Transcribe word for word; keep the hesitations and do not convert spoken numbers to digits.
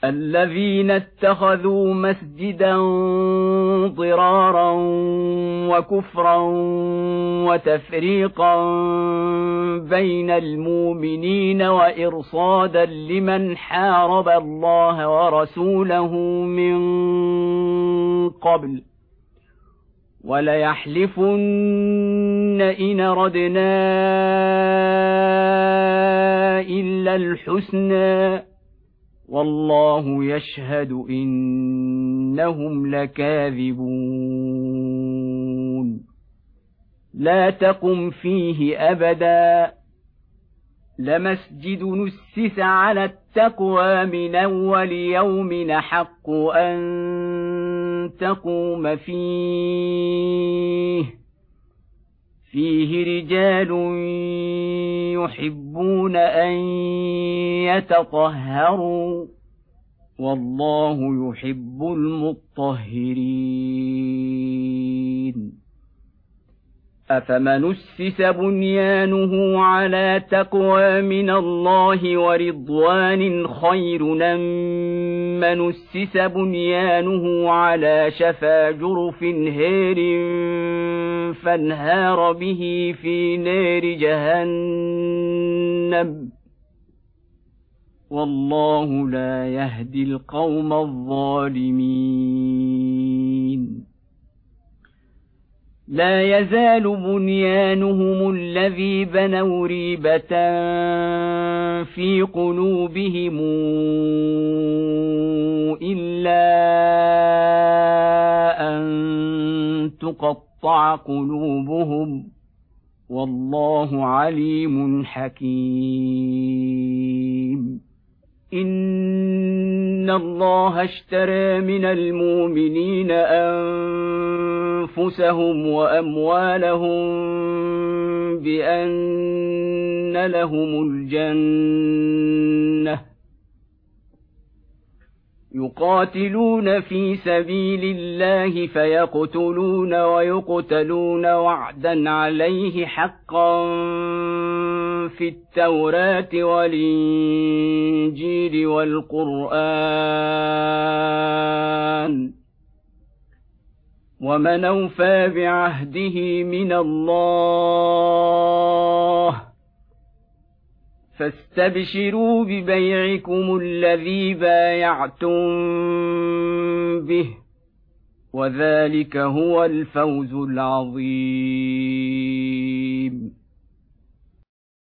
الذين اتخذوا مسجدا ضرارا وكفرا وتفريقا بين المؤمنين وإرصادا لمن حارب الله ورسوله من قبل وليحلفن إن ردنا إلا الحسنى والله يشهد إنهم لكاذبون لا تقم فيه أبدا لمسجد نسس على التقوى من أول يوم حق أن تقوم فيه فيه رجال يحبون أن يتطهروا والله يحب المطهرين أفمن أسس بنيانه على تقوى من الله ورضوان خير أم من أسس بنيانه على شفا جرف هير فانهار به في نار جهنم والله لا يهدي القوم الظالمين لا يزال بنيانهم الذي بنوا ريبة في قلوبهم إلا أن تقطع قلوبهم والله عليم حكيم إن الله اشترى من المؤمنين أنفسهم وأموالهم بأن لهم الجنة يقاتلون في سبيل الله فيقتلون ويقتلون وعدا عليه حقا في التوراة والإنجيل والقرآن ومن أوفى بعهده من الله فاستبشروا ببيعكم الذي بايعتم به وذلك هو الفوز العظيم.